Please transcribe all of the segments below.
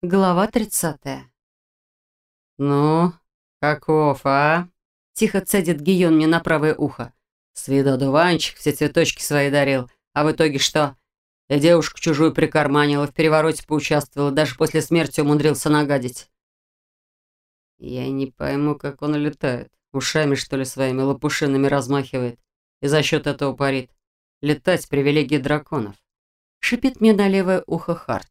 Глава 30. «Ну, каков, а?» Тихо цедит Гийон мне на правое ухо. С виду одуванчик, все цветочки свои дарил. А в итоге что? И девушку чужую прикарманила, в перевороте поучаствовала, даже после смерти умудрился нагадить. Я не пойму, как он летает. Ушами, что ли, своими лопушинами размахивает. И за счет этого парит. Летать — привилегия драконов. Шипит мне на левое ухо Харт.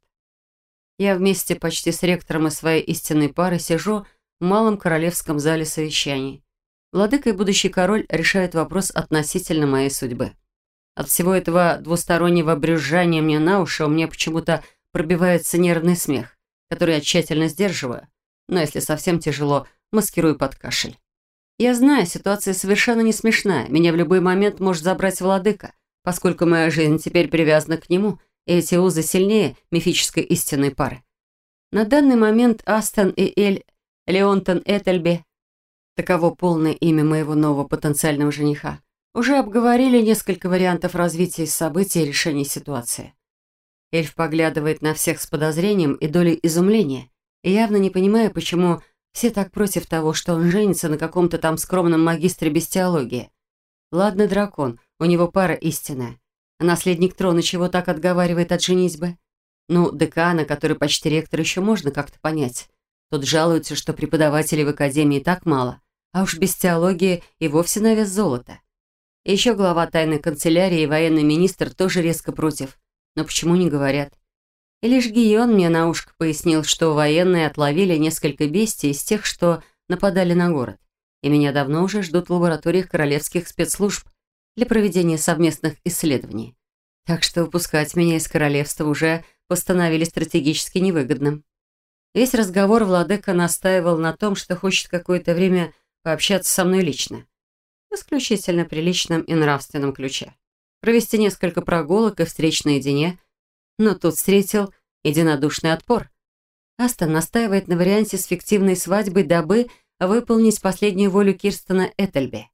Я вместе почти с ректором и своей истинной парой сижу в малом королевском зале совещаний. Владыка и будущий король решают вопрос относительно моей судьбы. От всего этого двустороннего брюзжания мне на уши у меня почему-то пробивается нервный смех, который я тщательно сдерживаю, но если совсем тяжело, маскирую под кашель. Я знаю, ситуация совершенно не смешная, меня в любой момент может забрать владыка, поскольку моя жизнь теперь привязана к нему, и эти узы сильнее мифической истинной пары. На данный момент Астон и Эль Леонтон Этельби, таково полное имя моего нового потенциального жениха, уже обговорили несколько вариантов развития событий и решения ситуации. Эльф поглядывает на всех с подозрением и долей изумления, и явно не понимая, почему все так против того, что он женится на каком-то там скромном магистре без теологии. Ладно, дракон, у него пара истинная. А наследник трона чего так отговаривает от женитьбы? Ну, декана, который почти ректор, еще можно как-то понять. Тот жалуется, что преподавателей в академии так мало, а уж без теологии и вовсе на вес золота. И еще глава тайной канцелярии и военный министр тоже резко против. Но почему не говорят? И лишь Гийон мне на ушко пояснил, что военные отловили несколько бестий из тех, что нападали на город. И меня давно уже ждут в лабораториях королевских спецслужб для проведения совместных исследований. Так что выпускать меня из королевства уже постановили стратегически невыгодным. Весь разговор владыка настаивал на том, что хочет какое-то время пообщаться со мной лично. В исключительно приличном и нравственном ключе. Провести несколько прогулок и встреч наедине. Но тут встретил единодушный отпор. Астон настаивает на варианте с фиктивной свадьбой, дабы выполнить последнюю волю Кирстена Этельби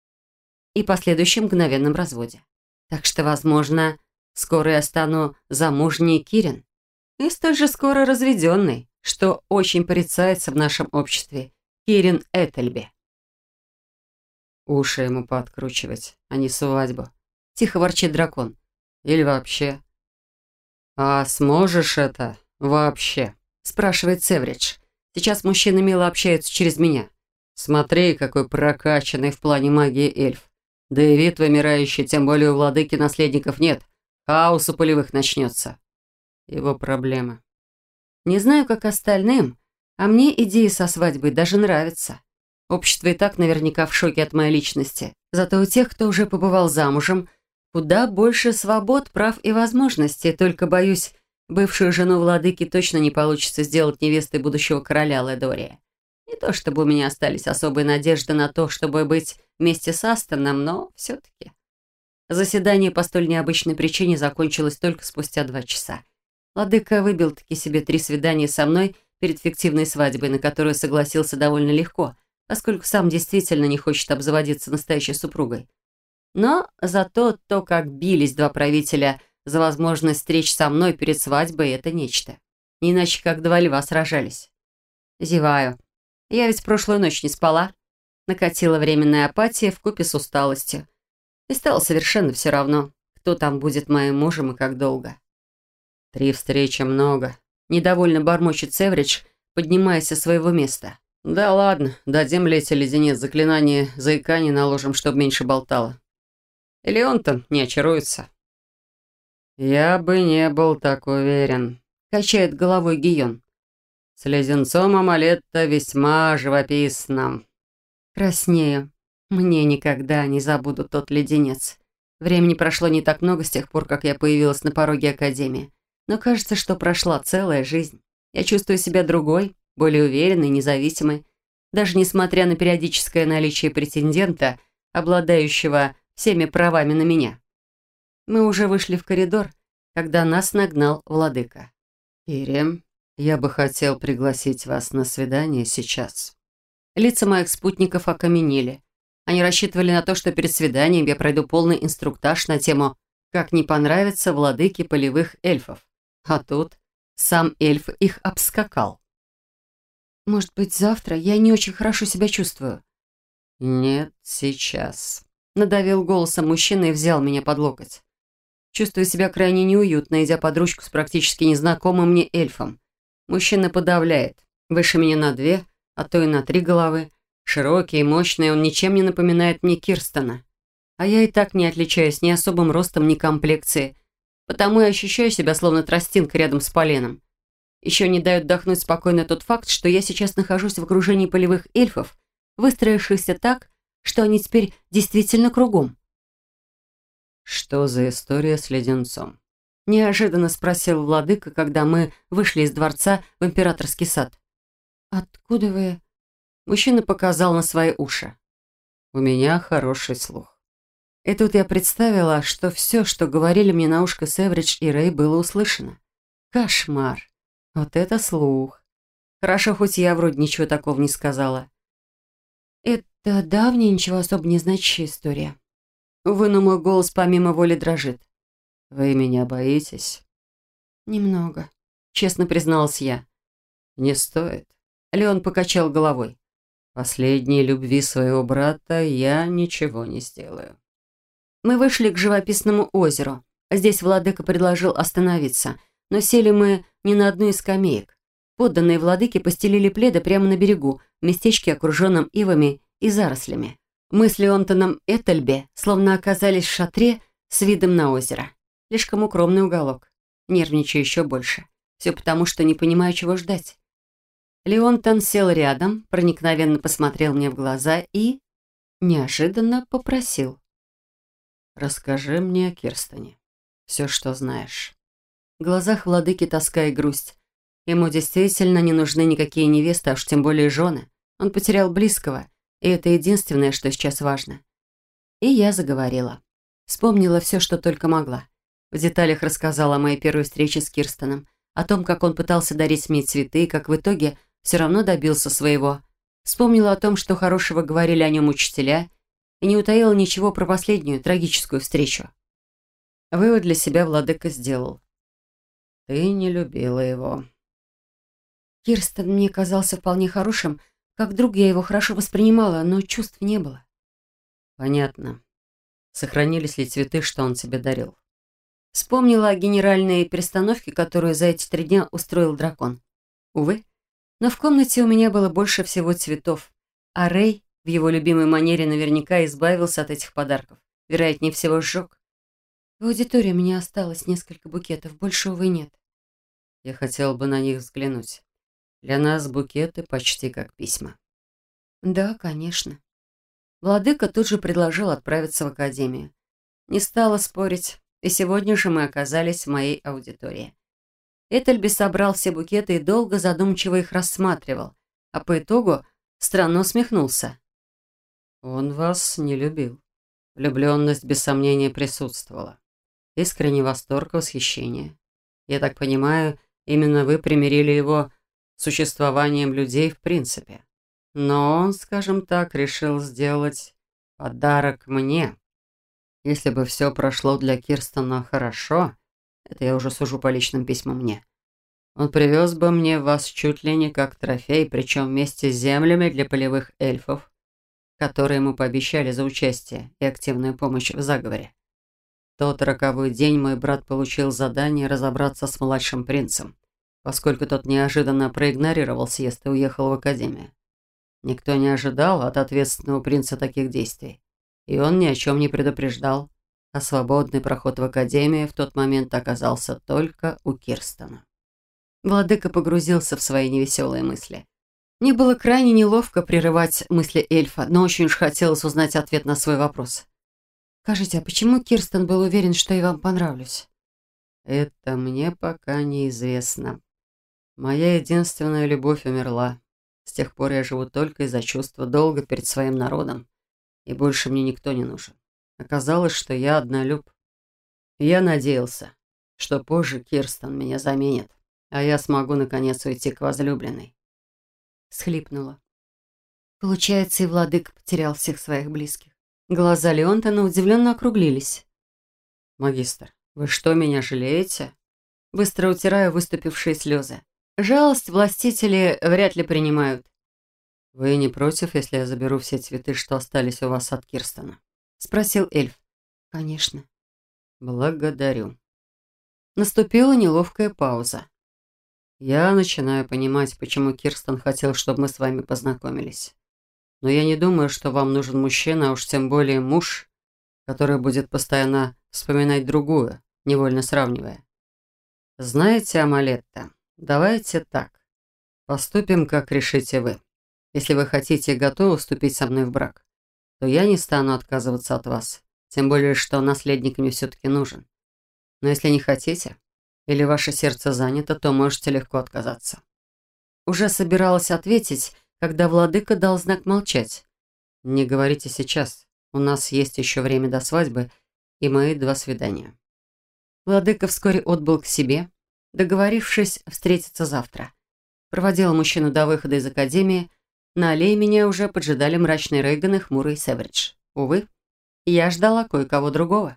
и последующем мгновенном разводе. Так что, возможно, скоро я стану замужней Кирин. И столь же скоро разведенной, что очень порицается в нашем обществе. Кирин Этельби. Уши ему пооткручивать, а не свадьбу. Тихо ворчит дракон. Или вообще. «А сможешь это вообще?» Спрашивает Севридж. Сейчас мужчины мило общаются через меня. Смотри, какой прокачанный в плане магии эльф. Да и вид вымирающий, тем более у владыки наследников нет. Хаос у полевых начнется. Его проблемы. Не знаю, как остальным, а мне идея со свадьбой даже нравится. Общество и так наверняка в шоке от моей личности. Зато у тех, кто уже побывал замужем, куда больше свобод, прав и возможностей. Только, боюсь, бывшую жену владыки точно не получится сделать невестой будущего короля Ледория. Не то чтобы у меня остались особые надежды на то, чтобы быть вместе с Астоном, но все-таки. Заседание по столь необычной причине закончилось только спустя 2 часа. Владыка выбил-таки себе 3 свидания со мной перед фиктивной свадьбой, на которую согласился довольно легко, поскольку сам действительно не хочет обзаводиться настоящей супругой. Но зато то, как бились 2 правителя за возможность встреч со мной перед свадьбой, это нечто. Не иначе, как 2 льва сражались. Зеваю. Я ведь прошлую ночь не спала. Накатила временная апатия вкупе с усталостью. И стало совершенно все равно, кто там будет моим мужем и как долго. 3 встречи много. Недовольно бормочет Севридж, поднимаясь со своего места. Да ладно, дадим Лете леденец, заклинание заикания наложим, чтобы меньше болтало. Или он-то не очаруется. Я бы не был так уверен. Качает головой Гийон. С леденцом Амалетта весьма живописно. Краснею. Мне никогда не забуду тот леденец. Времени прошло не так много с тех пор, как я появилась на пороге Академии. Но кажется, что прошла целая жизнь. Я чувствую себя другой, более уверенной, независимой. Даже несмотря на периодическое наличие претендента, обладающего всеми правами на меня. Мы уже вышли в коридор, когда нас нагнал владыка. «Ирем, я бы хотел пригласить вас на свидание сейчас». Лица моих спутников окаменели. Они рассчитывали на то, что перед свиданием я пройду полный инструктаж на тему «Как не понравится владыке полевых эльфов». А тут Сам эльф их обскакал. «Может быть, завтра? Я не очень хорошо себя чувствую». «Нет, сейчас». Надавил голосом мужчина и взял меня под локоть. Чувствую себя крайне неуютно, идя под ручку с практически незнакомым мне эльфом. Мужчина подавляет. Выше меня на 2, а то и на 3 головы. Широкий и мощный, он ничем не напоминает мне Кирстена. А я и так не отличаюсь ни особым ростом, ни комплекцией. Потому и ощущаю себя словно тростинка рядом с поленом. Еще не дает вдохнуть спокойно тот факт, что я сейчас нахожусь в окружении полевых эльфов, выстроившихся так, что они теперь действительно кругом. «Что за история с леденцом?» Неожиданно спросил владыка, когда мы вышли из дворца в императорский сад. «Откуда вы?» Мужчина показал на свои уши. «У меня хороший слух». И тут я представила, что все, что говорили мне на ушко Севридж и Рэй, было услышано. Кошмар. Вот это слух. Хорошо, хоть я вроде ничего такого не сказала. Это давняя, ничего особо не значащая история. Увы, но мой голос помимо воли дрожит. «Вы меня боитесь?» «Немного», — честно призналась я. «Не стоит». Леон покачал головой. «Последней любви своего брата я ничего не сделаю». Мы вышли к живописному озеру. Здесь владыка предложил остановиться, но сели мы не на одну из скамеек. Подданные владыки постелили пледы прямо на берегу, в местечке, окруженном ивами и зарослями. Мы с Леонтоном Этельбе словно оказались в шатре с видом на озеро. Слишком укромный уголок. Нервничаю еще больше. Все потому, что не понимаю, чего ждать. Леонтон сел рядом, проникновенно посмотрел мне в глаза и неожиданно попросил. «Расскажи мне о Кирстене. Все, что знаешь». В глазах владыки тоска и грусть. Ему действительно не нужны никакие невесты, а уж тем более жены. Он потерял близкого, и это единственное, что сейчас важно. И я заговорила. Вспомнила все, что только могла. В деталях рассказала о моей первой встрече с Кирстеном, о том, как он пытался дарить мне цветы, и как в итоге все равно добился своего. Вспомнила о том, что хорошего говорили о нем учителя, и не утаила ничего про последнюю трагическую встречу. Вывод для себя владыка сделал. «Ты не любила его». Кирстен мне казался вполне хорошим. Как друг я его хорошо воспринимала, но чувств не было. «Понятно. Сохранились ли цветы, что он тебе дарил?» Вспомнила о генеральной перестановке, которую за эти 3 дня устроил дракон. Увы, но в комнате у меня было больше всего цветов, а Рэй в его любимой манере наверняка избавился от этих подарков. Вероятнее всего, сжег. В аудитории у меня осталось несколько букетов, больше, увы, нет. Я хотел бы на них взглянуть. Для нас букеты почти как письма. Да, конечно. Владыка тут же предложил отправиться в академию. Не стала спорить, и сегодня же мы оказались в моей аудитории. Этельби собрал все букеты и долго задумчиво их рассматривал, а по итогу странно усмехнулся. Он вас не любил. Влюбленность без сомнения присутствовала. Искренний восторг, восхищение. Я так понимаю, именно вы примирили его с существованием людей в принципе. Но он, скажем так, решил сделать подарок мне. Если бы все прошло для Кирстена хорошо, это я уже сужу по личным письмам мне, он привез бы мне вас чуть ли не как трофей, причем вместе с землями для полевых эльфов, которые ему пообещали за участие и активную помощь в заговоре. В тот роковой день мой брат получил задание разобраться с младшим принцем, поскольку тот неожиданно проигнорировал съезд и уехал в академию. Никто не ожидал от ответственного принца таких действий, и он ни о чем не предупреждал, а свободный проход в академию в тот момент оказался только у Кирстена. Владыка погрузился в свои невеселые мысли. Мне было крайне неловко прерывать мысли эльфа, но очень уж хотелось узнать ответ на свой вопрос. «Скажите, а почему Кирстен был уверен, что я вам понравлюсь?» «Это мне пока неизвестно. Моя единственная любовь умерла. С тех пор я живу только из-за чувства долга перед своим народом, и больше мне никто не нужен. Оказалось, что я однолюб. Я надеялся, что позже Кирстен меня заменит, а я смогу наконец уйти к возлюбленной». Схлипнула. Получается, и владыка потерял всех своих близких. Глаза Леонтона удивленно округлились. «Магистр, вы что, меня жалеете?» Быстро утираю выступившие слезы. Жалость властители вряд ли принимают. «Вы не против, если я заберу все цветы, что остались у вас от Кирстена?» — спросил эльф. «Конечно». «Благодарю». Наступила неловкая пауза. «Я начинаю понимать, почему Кирстен хотел, чтобы мы с вами познакомились. Но я не думаю, что вам нужен мужчина, а уж тем более муж, который будет постоянно вспоминать другую, невольно сравнивая. Знаете, Амалетта, давайте так. Поступим, как решите вы. Если вы хотите и готовы вступить со мной в брак, то я не стану отказываться от вас, тем более, что наследник мне все-таки нужен. Но если не хотите, или ваше сердце занято, то можете легко отказаться». Уже собиралась ответить, когда владыка дал знак молчать. «Не говорите сейчас. У нас есть еще время до свадьбы и мои 2 свидания». Владыка вскоре отбыл к себе, договорившись встретиться завтра. Проводила мужчину до выхода из академии. На аллее меня уже поджидали мрачный Рейган и хмурый Северидж. Увы, я ждала кое-кого другого.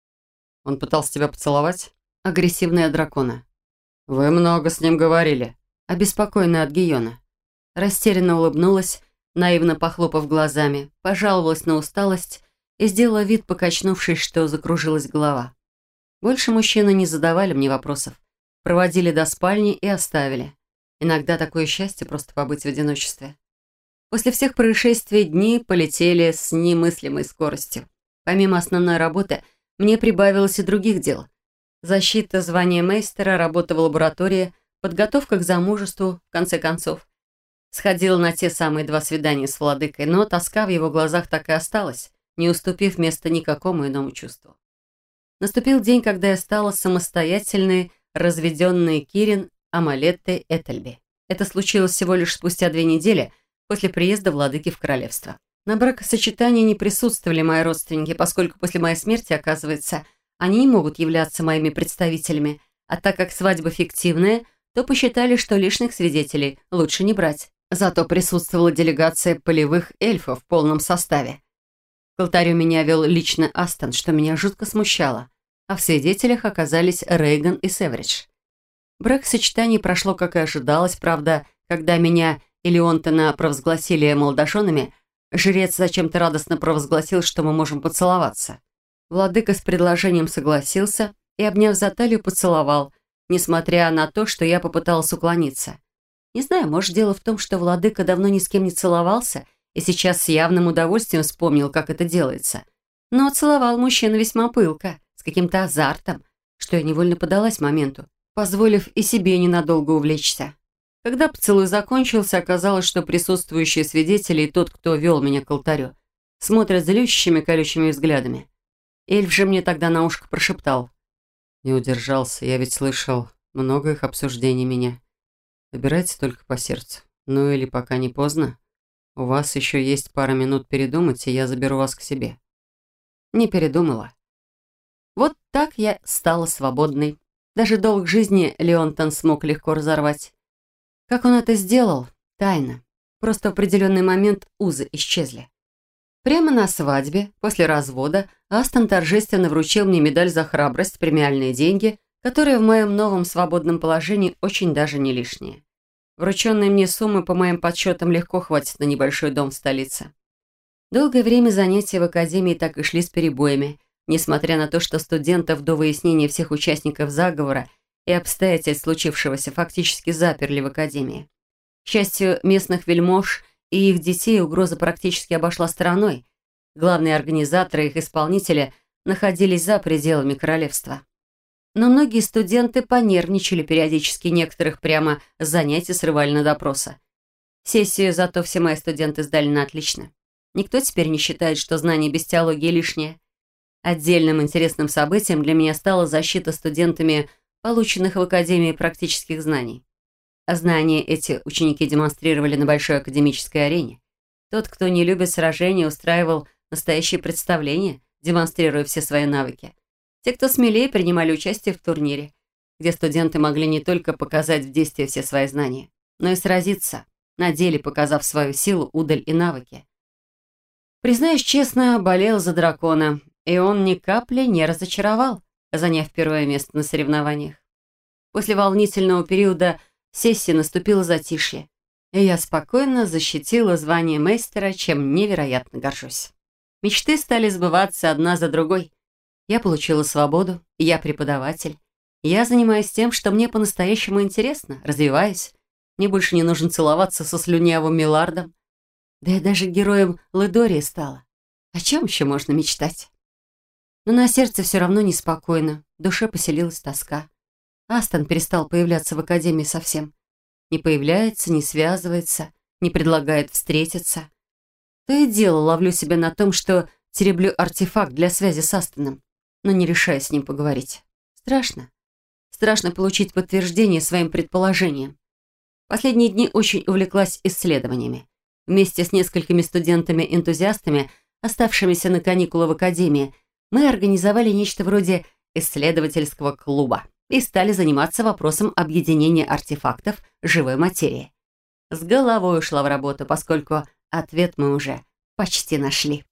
«Он пытался тебя поцеловать?» Агрессивная дракона. «Вы много с ним говорили». Обеспокоенная от Гийона. Растерянно улыбнулась, наивно похлопав глазами, пожаловалась на усталость и сделала вид, покачнувшись, что закружилась голова. Больше мужчины не задавали мне вопросов. Проводили до спальни и оставили. Иногда такое счастье просто побыть в одиночестве. После всех происшествий дни полетели с немыслимой скоростью. Помимо основной работы, мне прибавилось и других дел. Защита звания мейстера, работа в лаборатории, подготовка к замужеству, в конце концов. Сходила на те самые 2 свидания с владыкой, но тоска в его глазах так и осталась, не уступив место никакому иному чувству. Наступил день, когда я стала самостоятельной, разведенной Кирин Амалеттой Этельби. Это случилось всего лишь спустя 2 недели после приезда владыки в королевство. На бракосочетании не присутствовали мои родственники, поскольку после моей смерти, оказывается, они не могут являться моими представителями, а так как свадьба фиктивная, то посчитали, что лишних свидетелей лучше не брать. Зато присутствовала делегация полевых эльфов в полном составе. К алтарю меня вел лично Астон, что меня жутко смущало, а в свидетелях оказались Рейган и Северидж. Бракосочетание прошло, как и ожидалось, правда, когда меня и Леонтона провозгласили молодоженами, жрец зачем-то радостно провозгласил, что мы можем поцеловаться. Владыка с предложением согласился и, обняв за талию, поцеловал, несмотря на то, что я попыталась уклониться. Не знаю, может, дело в том, что владыка давно ни с кем не целовался и сейчас с явным удовольствием вспомнил, как это делается. Но целовал мужчина весьма пылко, с каким-то азартом, что я невольно подалась моменту, позволив и себе ненадолго увлечься. Когда поцелуй закончился, оказалось, что присутствующие свидетели и тот, кто вел меня к алтарю, смотрят злющими колючими взглядами. Эльф же мне тогда на ушко прошептал. «Не удержался, я ведь слышал много их обсуждений меня. Выбирайте только по сердцу. Ну или пока не поздно. У вас еще есть пара минут передумать, и я заберу вас к себе». Не передумала. Вот так я стала свободной. Даже долг жизни Леонтон смог легко разорвать. Как он это сделал? Тайна. Просто в определенный момент узы исчезли. Прямо на свадьбе, после развода, Астон торжественно вручил мне медаль за храбрость, премиальные деньги, которые в моем новом свободном положении очень даже не лишние. Врученные мне суммы, по моим подсчетам, легко хватит на небольшой дом в столице. Долгое время занятия в академии так и шли с перебоями, несмотря на то, что студентов до выяснения всех участников заговора и обстоятельств случившегося фактически заперли в академии. К счастью, местных вельмож и их детей угроза практически обошла стороной. Главные организаторы и их исполнители находились за пределами королевства. Но многие студенты понервничали периодически, некоторых прямо с занятий срывали на допросы. Сессию зато все мои студенты сдали на отлично. Никто теперь не считает, что знание без теологии лишнее. Отдельным интересным событием для меня стала защита студентами полученных в Академии практических знаний. А знания эти ученики демонстрировали на большой академической арене. Тот, кто не любит сражения, устраивал настоящие представления, демонстрируя все свои навыки. Те, кто смелее, принимали участие в турнире, где студенты могли не только показать в действии все свои знания, но и сразиться, на деле показав свою силу, удаль и навыки. Признаюсь честно, болел за дракона, и он ни капли не разочаровал, заняв первое место на соревнованиях. После волнительного периода сессии наступило затишье, и я спокойно защитила звание мейстера, чем невероятно горжусь. Мечты стали сбываться одна за другой. Я получила свободу, я преподаватель. Я занимаюсь тем, что мне по-настоящему интересно, развиваюсь. Мне больше не нужно целоваться со слюнявым Милардом. Да я даже героем Ледории стала. О чем еще можно мечтать? Но на сердце все равно неспокойно, в душе поселилась тоска. Астон перестал появляться в академии совсем. Не появляется, не связывается, не предлагает встретиться. То и дело ловлю себя на том, что тереблю артефакт для связи с Астоном, но не решаю с ним поговорить. Страшно. Страшно получить подтверждение своим предположениям. Последние дни очень увлеклась исследованиями. Вместе с несколькими студентами-энтузиастами, оставшимися на каникулы в академии, мы организовали нечто вроде исследовательского клуба и стали заниматься вопросом объединения артефактов живой материи. С головой ушла в работу, поскольку ответ мы уже почти нашли.